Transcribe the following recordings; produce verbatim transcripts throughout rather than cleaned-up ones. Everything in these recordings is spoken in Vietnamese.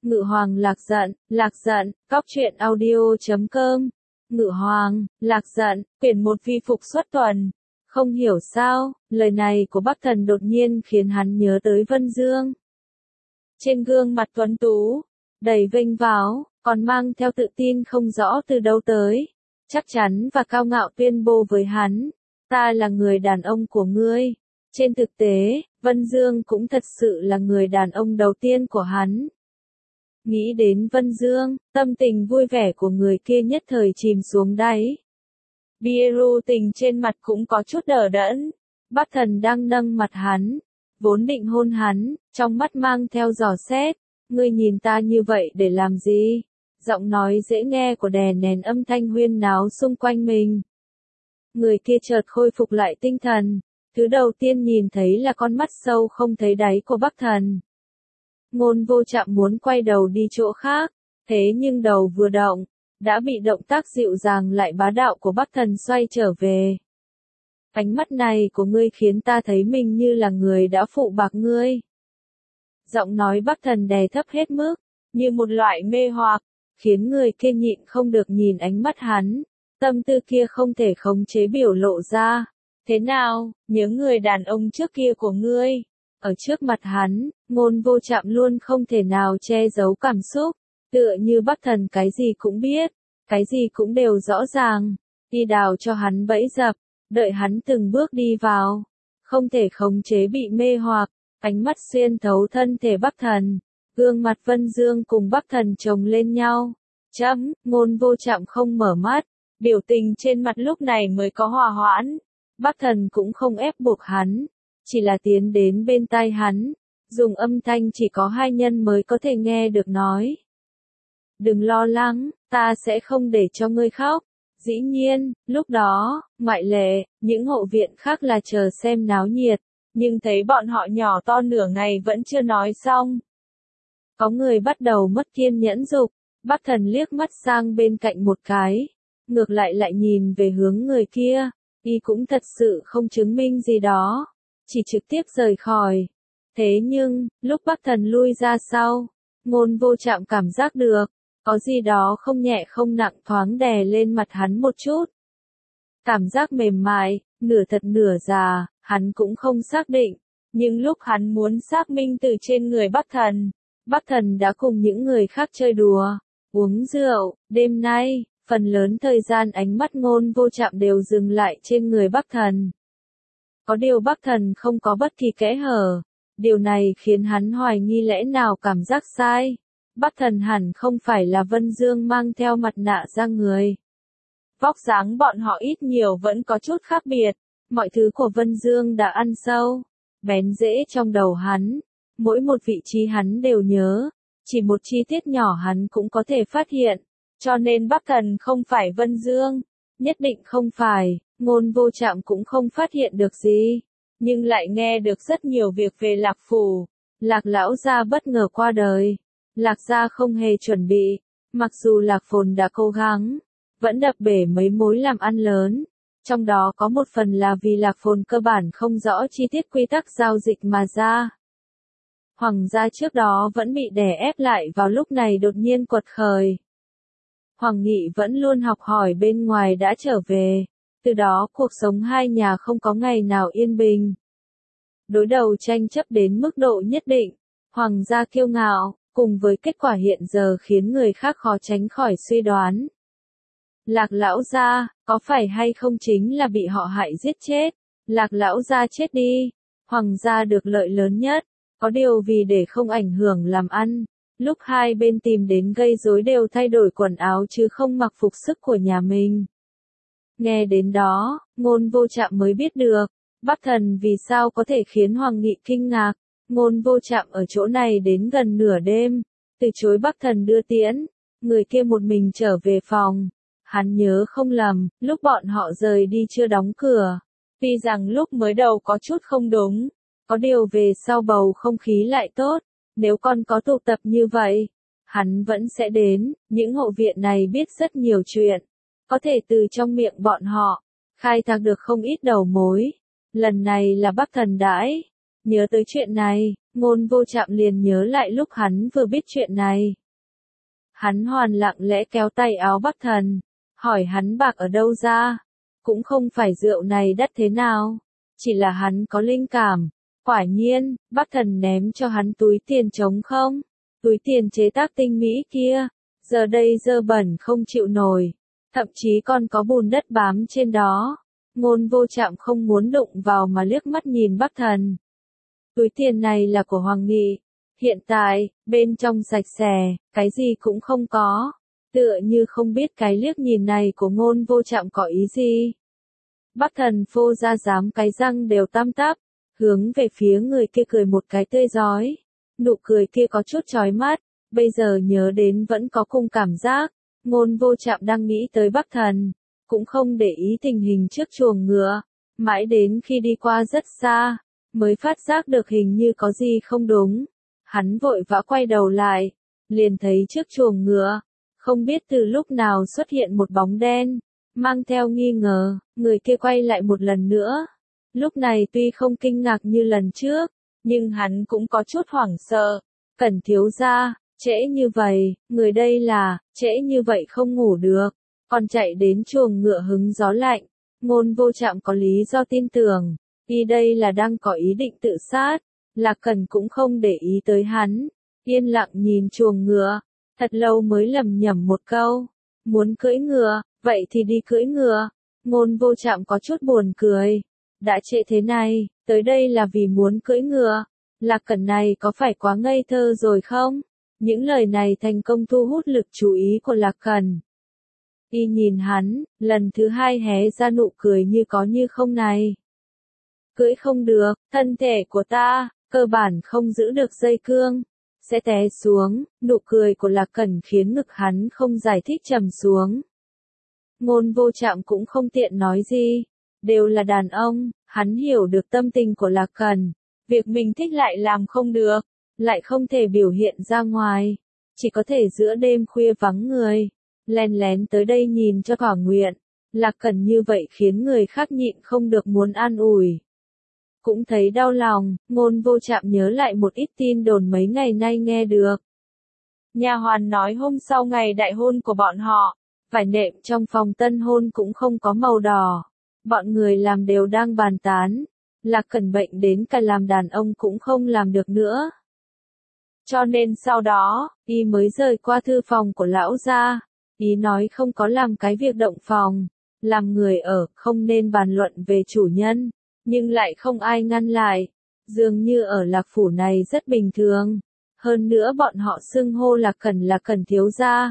Ngự Hoàng lạc giận, lạc giận, cóc truyện audio chấm com. Ngự Hoàng, lạc giận, quyển một vi phục xuất tuần. Không hiểu sao, lời này của Bắc Thần đột nhiên khiến hắn nhớ tới Vân Dương. Trên gương mặt tuấn tú, đầy vênh váo, còn mang theo tự tin không rõ từ đâu tới. Chắc chắn và cao ngạo tuyên bố với hắn, ta là người đàn ông của ngươi. Trên thực tế, Vân Dương cũng thật sự là người đàn ông đầu tiên của hắn. Nghĩ đến Vân Dương, tâm tình vui vẻ của người kia nhất thời chìm xuống đáy. Bia ru tình trên mặt cũng có chút đờ đẫn. Bắc Thần đang nâng mặt hắn, vốn định hôn hắn, trong mắt mang theo dò xét. Ngươi nhìn ta như vậy để làm gì? Giọng nói dễ nghe của đè nén âm thanh huyên náo xung quanh mình. Người kia chợt khôi phục lại tinh thần. Thứ đầu tiên nhìn thấy là con mắt sâu không thấy đáy của Bắc Thần. Ngôn Vô Trạm muốn quay đầu đi chỗ khác, thế nhưng đầu vừa động, đã bị động tác dịu dàng lại bá đạo của Bắc Thần xoay trở về. Ánh mắt này của ngươi khiến ta thấy mình như là người đã phụ bạc ngươi. Giọng nói Bắc Thần đè thấp hết mức, như một loại mê hoặc, khiến người kia nhịn không được nhìn ánh mắt hắn, tâm tư kia không thể khống chế biểu lộ ra. Thế nào, nhớ người đàn ông trước kia của ngươi? Ở trước mặt hắn, Ngôn Vô Trạm luôn không thể nào che giấu cảm xúc, tựa như Bắc Thần cái gì cũng biết, cái gì cũng đều rõ ràng, đi đào cho hắn bẫy dập, đợi hắn từng bước đi vào, không thể khống chế bị mê hoặc, ánh mắt xuyên thấu thân thể Bắc Thần, gương mặt Vân Dương cùng Bắc Thần chồng lên nhau. Chấm, Ngôn Vô Trạm không mở mắt, biểu tình trên mặt lúc này mới có hòa hoãn. Bắc Thần cũng không ép buộc hắn, chỉ là tiến đến bên tai hắn, dùng âm thanh chỉ có hai nhân mới có thể nghe được nói. Đừng lo lắng, ta sẽ không để cho ngươi khóc. Dĩ nhiên, lúc đó, ngoại lệ, những hộ viện khác là chờ xem náo nhiệt, nhưng thấy bọn họ nhỏ to nửa ngày vẫn chưa nói xong. Có người bắt đầu mất kiên nhẫn dục, Bắc Thần liếc mắt sang bên cạnh một cái, ngược lại lại nhìn về hướng người kia. Y cũng thật sự không chứng minh gì đó, chỉ trực tiếp rời khỏi. Thế nhưng, lúc Bắc Thần lui ra sau, Ngôn Vô Trạm cảm giác được, có gì đó không nhẹ không nặng thoáng đè lên mặt hắn một chút. Cảm giác mềm mại, nửa thật nửa giả, hắn cũng không xác định, nhưng lúc hắn muốn xác minh từ trên người Bắc Thần, Bắc Thần đã cùng những người khác chơi đùa, uống rượu, đêm nay. Phần lớn thời gian ánh mắt Ngôn Vô Trạm đều dừng lại trên người Bắc Thần. Có điều Bắc Thần không có bất kỳ kẽ hở. Điều này khiến hắn hoài nghi lẽ nào cảm giác sai. Bắc Thần hẳn không phải là Vân Dương mang theo mặt nạ ra người. Vóc dáng bọn họ ít nhiều vẫn có chút khác biệt. Mọi thứ của Vân Dương đã ăn sâu, bén rễ trong đầu hắn. Mỗi một vị trí hắn đều nhớ. Chỉ một chi tiết nhỏ hắn cũng có thể phát hiện. Cho nên Bắc Thần không phải Vân Dương, nhất định không phải, Ngôn Vô Trạm cũng không phát hiện được gì, nhưng lại nghe được rất nhiều việc về Lạc Phủ. Lạc lão gia bất ngờ qua đời, Lạc gia không hề chuẩn bị, mặc dù Lạc Phồn đã cố gắng, vẫn đập bể mấy mối làm ăn lớn, trong đó có một phần là vì Lạc Phồn cơ bản không rõ chi tiết quy tắc giao dịch mà ra. Hoàng gia trước đó vẫn bị đè ép lại vào lúc này đột nhiên quật khởi. Hoàng Nghị vẫn luôn học hỏi bên ngoài đã trở về, từ đó cuộc sống hai nhà không có ngày nào yên bình. Đối đầu tranh chấp đến mức độ nhất định, Hoàng gia kiêu ngạo, cùng với kết quả hiện giờ khiến người khác khó tránh khỏi suy đoán. Lạc lão gia, có phải hay không chính là bị họ hại giết chết? Lạc lão gia chết đi, Hoàng gia được lợi lớn nhất, có điều vì để không ảnh hưởng làm ăn. Lúc hai bên tìm đến gây rối đều thay đổi quần áo chứ không mặc phục sức của nhà mình. Nghe đến đó, Ngôn Vô Trạm mới biết được, Bắc Thần vì sao có thể khiến Hoàng Nghị kinh ngạc. Ngôn Vô Trạm ở chỗ này đến gần nửa đêm, từ chối Bắc Thần đưa tiễn, người kia một mình trở về phòng. Hắn nhớ không lầm, lúc bọn họ rời đi chưa đóng cửa. Tuy rằng lúc mới đầu có chút không đúng, có điều về sau bầu không khí lại tốt. Nếu con có tụ tập như vậy, hắn vẫn sẽ đến. Những hộ viện này biết rất nhiều chuyện, có thể từ trong miệng bọn họ khai thác được không ít đầu mối. Lần này là Bắc Thần đãi, Nhớ tới chuyện này, Ngôn Vô Trạm liền nhớ lại lúc hắn vừa biết chuyện này. Hắn hoàn lặng lẽ kéo tay áo Bắc Thần, hỏi hắn bạc ở đâu ra, cũng không phải rượu này đắt thế nào, chỉ là hắn có linh cảm. Quả nhiên, Bắc Thần ném cho hắn túi tiền trống không, túi tiền chế tác tinh mỹ kia, giờ đây dơ bẩn không chịu nổi, thậm chí còn có bùn đất bám trên đó. Ngôn Vô Trạm không muốn đụng vào mà liếc mắt nhìn Bắc Thần. Túi tiền này là của Hoàng Nghị, hiện tại, bên trong sạch sẽ, cái gì cũng không có, tựa như không biết cái liếc nhìn này của Ngôn Vô Trạm có ý gì. Bắc Thần phô ra dám cái răng đều tăm tắp, hướng về phía người kia cười một cái tươi rói. Nụ cười kia có chút chói mắt, bây giờ nhớ đến vẫn có cùng cảm giác. Ngôn Vô Trạm đang nghĩ tới Bắc Thần, cũng không để ý tình hình trước chuồng ngựa, mãi đến khi đi qua rất xa, mới phát giác được hình như có gì không đúng. Hắn vội vã quay đầu lại, liền thấy trước chuồng ngựa, không biết từ lúc nào xuất hiện một bóng đen, mang theo nghi ngờ, người kia quay lại một lần nữa. Lúc này tuy không kinh ngạc như lần trước, nhưng hắn cũng có chút hoảng sợ. Cẩn thiếu gia, trễ như vậy, người đây là, trễ như vậy không ngủ được, còn chạy đến chuồng ngựa hứng gió lạnh. Ngôn Vô Trạm có lý do tin tưởng, y đây là đang có ý định tự sát. Lạc Cần cũng không để ý tới hắn, yên lặng nhìn chuồng ngựa, thật lâu mới lẩm nhẩm một câu, muốn cưỡi ngựa, vậy thì đi cưỡi ngựa. Ngôn Vô Trạm có chút buồn cười, đã trễ thế này, tới đây là vì muốn cưỡi ngựa. Lạc Cẩn này có phải quá ngây thơ rồi không? Những lời này thành công thu hút lực chú ý của Lạc Cẩn. Y nhìn hắn, lần thứ hai hé ra nụ cười như có như không này. Cưỡi không được, thân thể của ta, cơ bản không giữ được dây cương, sẽ té xuống. Nụ cười của Lạc Cẩn khiến ngực hắn không giải thích trầm xuống. Ngôn Vô Trạm cũng không tiện nói gì, đều là đàn ông, hắn hiểu được tâm tình của Lạc Cẩn, việc mình thích lại làm không được, lại không thể biểu hiện ra ngoài, chỉ có thể giữa đêm khuya vắng người, lén lén tới đây nhìn cho thỏa nguyện. Lạc Cẩn như vậy khiến người khác nhịn không được muốn an ủi. Cũng thấy đau lòng, Ngôn Vô Trạm nhớ lại một ít tin đồn mấy ngày nay nghe được. Nha hoàn nói hôm sau ngày đại hôn của bọn họ, vải nệm trong phòng tân hôn cũng không có màu đỏ. Bọn người làm đều đang bàn tán, Lạc Cẩn bệnh đến cả làm đàn ông cũng không làm được nữa. Cho nên sau đó, y mới rời qua thư phòng của lão gia. Ý nói không có làm cái việc động phòng, làm người ở, không nên bàn luận về chủ nhân, nhưng lại không ai ngăn lại. Dường như ở Lạc Phủ này rất bình thường. Hơn nữa bọn họ xưng hô Lạc Cẩn là Cẩn thiếu gia.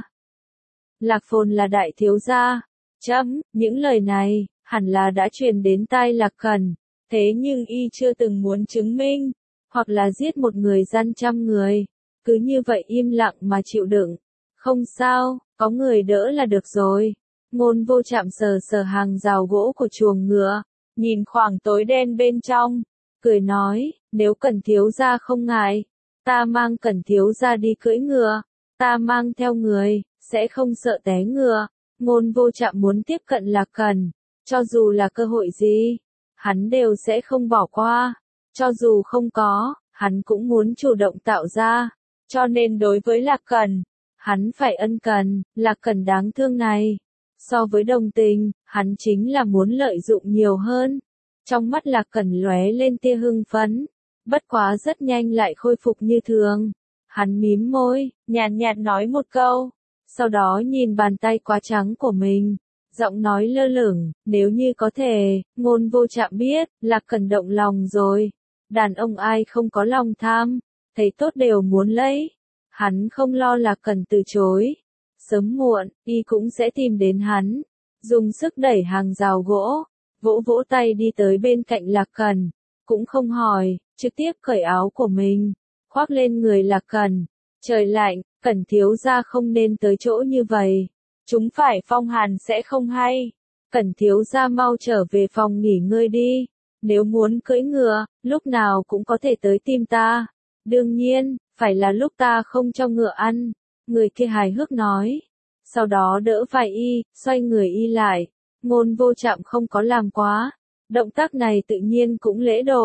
Lạc Phồn là đại thiếu gia. Chấm, những lời này, hẳn là đã truyền đến tai Lạc Cẩn. Thế nhưng y chưa từng muốn chứng minh, hoặc là giết một người gian trăm người. Cứ như vậy im lặng mà chịu đựng. Không sao, có người đỡ là được rồi. Ngôn Vô Trạm sờ sờ hàng rào gỗ của chuồng ngựa, nhìn khoảng tối đen bên trong, cười nói, nếu Cẩn thiếu gia không ngại, ta mang Cẩn thiếu gia đi cưỡi ngựa, ta mang theo người, sẽ không sợ té ngựa. Ngôn Vô Trạm muốn tiếp cận Lạc Cẩn, cho dù là cơ hội gì, hắn đều sẽ không bỏ qua, cho dù không có, hắn cũng muốn chủ động tạo ra, cho nên đối với Lạc Cẩn, hắn phải ân cần. Lạc Cẩn đáng thương này, so với đồng tình, hắn chính là muốn lợi dụng nhiều hơn. Trong mắt Lạc Cẩn lóe lên tia hưng phấn, bất quá rất nhanh lại khôi phục như thường. Hắn mím môi, nhàn nhạt nói một câu, sau đó nhìn bàn tay quá trắng của mình, giọng nói lơ lửng, nếu như có thể. Ngôn Vô Trạm biết, Lạc Cẩn động lòng rồi. Đàn ông ai không có lòng tham, thấy tốt đều muốn lấy. Hắn không lo Lạc Cẩn từ chối. Sớm muộn, y cũng sẽ tìm đến hắn. Dùng sức đẩy hàng rào gỗ, vỗ vỗ tay đi tới bên cạnh Lạc Cẩn. Cũng không hỏi, trực tiếp cởi áo của mình, khoác lên người Lạc Cẩn. Trời lạnh, Cẩn thiếu gia không nên tới chỗ như vậy. Chúng phải phong hàn sẽ không hay. Cẩn thiếu gia mau trở về phòng nghỉ ngơi đi. Nếu muốn cưỡi ngựa, lúc nào cũng có thể tới tìm ta. Đương nhiên, phải là lúc ta không cho ngựa ăn. Người kia hài hước nói. Sau đó đỡ vai y, xoay người y lại. Ngôn Vô Trạm không có làm quá. Động tác này tự nhiên cũng lễ độ.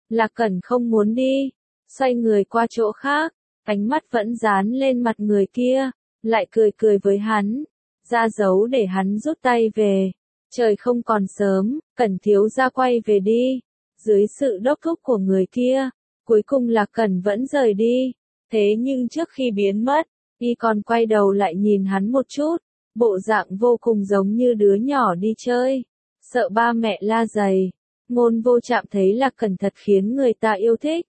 Lạc Cẩn không muốn đi, xoay người qua chỗ khác, ánh mắt vẫn dán lên mặt người kia, lại cười cười với hắn, ra dấu để hắn rút tay về. Trời không còn sớm, Cẩn thiếu gia quay về đi. Dưới sự đốc thúc của người kia, cuối cùng Lạc Cẩn vẫn rời đi. Thế nhưng trước khi biến mất, y còn quay đầu lại nhìn hắn một chút, bộ dạng vô cùng giống như đứa nhỏ đi chơi, sợ ba mẹ la giày. Ngôn Vô Trạm thấy Lạc Cẩn thật khiến người ta yêu thích.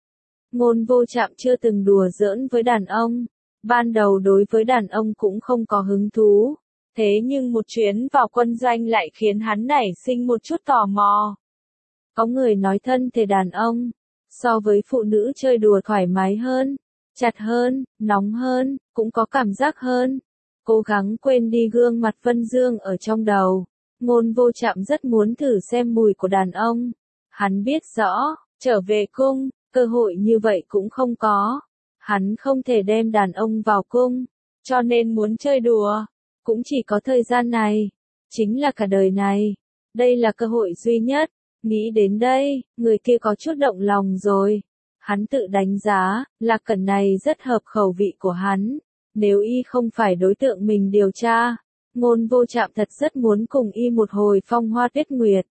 Ngôn Vô Trạm chưa từng đùa giỡn với đàn ông, ban đầu đối với đàn ông cũng không có hứng thú. Thế nhưng một chuyến vào quân doanh lại khiến hắn nảy sinh một chút tò mò. Có người nói thân thể đàn ông, so với phụ nữ chơi đùa thoải mái hơn, chặt hơn, nóng hơn, cũng có cảm giác hơn. Cố gắng quên đi gương mặt Vân Dương ở trong đầu. Ngôn Vô Trạm rất muốn thử xem mùi của đàn ông. Hắn biết rõ, trở về cung, cơ hội như vậy cũng không có. Hắn không thể đem đàn ông vào cung, cho nên muốn chơi đùa. Cũng chỉ có thời gian này, chính là cả đời này. Đây là cơ hội duy nhất. Nghĩ đến đây, người kia có chút động lòng rồi. Hắn tự đánh giá, Lạc Cẩn này rất hợp khẩu vị của hắn. Nếu y không phải đối tượng mình điều tra, Ngôn Vô Trạm thật rất muốn cùng y một hồi phong hoa tuyết nguyệt.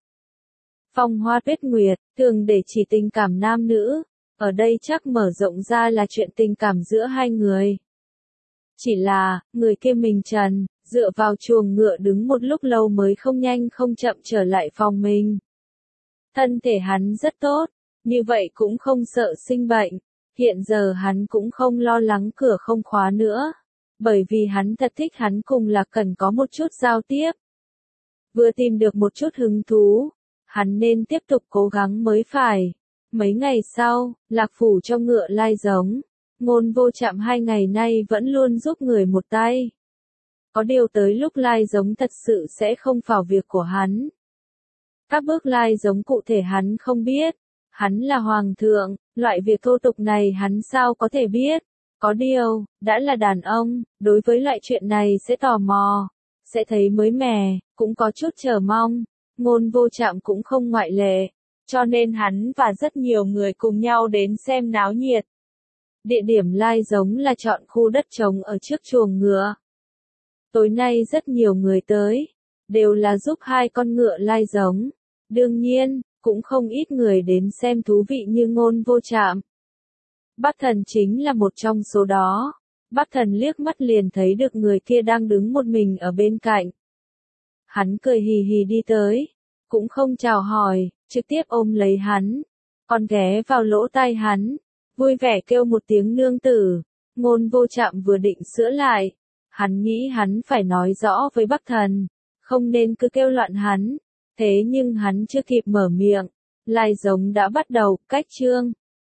Phong hoa tuyết nguyệt, thường để chỉ tình cảm nam nữ. Ở đây chắc mở rộng ra là chuyện tình cảm giữa hai người. Chỉ là, người kia mình trần, dựa vào chuồng ngựa đứng một lúc lâu mới không nhanh không chậm trở lại phòng mình. Thân thể hắn rất tốt, như vậy cũng không sợ sinh bệnh. Hiện giờ hắn cũng không lo lắng cửa không khóa nữa, bởi vì hắn thật thích hắn cùng Lạc Cẩn có một chút giao tiếp. Vừa tìm được một chút hứng thú, hắn nên tiếp tục cố gắng mới phải. Mấy ngày sau, Lạc Phủ cho ngựa lai giống. Ngôn Vô Trạm hai ngày nay vẫn luôn giúp người một tay. Có điều tới lúc lai giống thật sự sẽ không vào việc của hắn. Các bước lai giống cụ thể hắn không biết. Hắn là hoàng thượng, loại việc thô tục này hắn sao có thể biết. Có điều, đã là đàn ông, đối với loại chuyện này sẽ tò mò, sẽ thấy mới mẻ, cũng có chút chờ mong. Ngôn Vô Trạm cũng không ngoại lệ, cho nên hắn và rất nhiều người cùng nhau đến xem náo nhiệt. Địa điểm lai giống là chọn khu đất trống ở trước chuồng ngựa. Tối nay rất nhiều người tới, đều là giúp hai con ngựa lai giống. Đương nhiên, cũng không ít người đến xem thú vị như Ngôn Vô Trạm. Bắc Thần chính là một trong số đó. Bắc Thần liếc mắt liền thấy được người kia đang đứng một mình ở bên cạnh. Hắn cười hì hì đi tới, cũng không chào hỏi, trực tiếp ôm lấy hắn, còn ghé vào lỗ tai hắn, vui vẻ kêu một tiếng nương tử. Ngôn Vô Trạm vừa định sửa lại, hắn nghĩ hắn phải nói rõ với Bắc Thần, không nên cứ kêu loạn hắn. Thế nhưng hắn chưa kịp mở miệng, lai giống đã bắt đầu cách chương.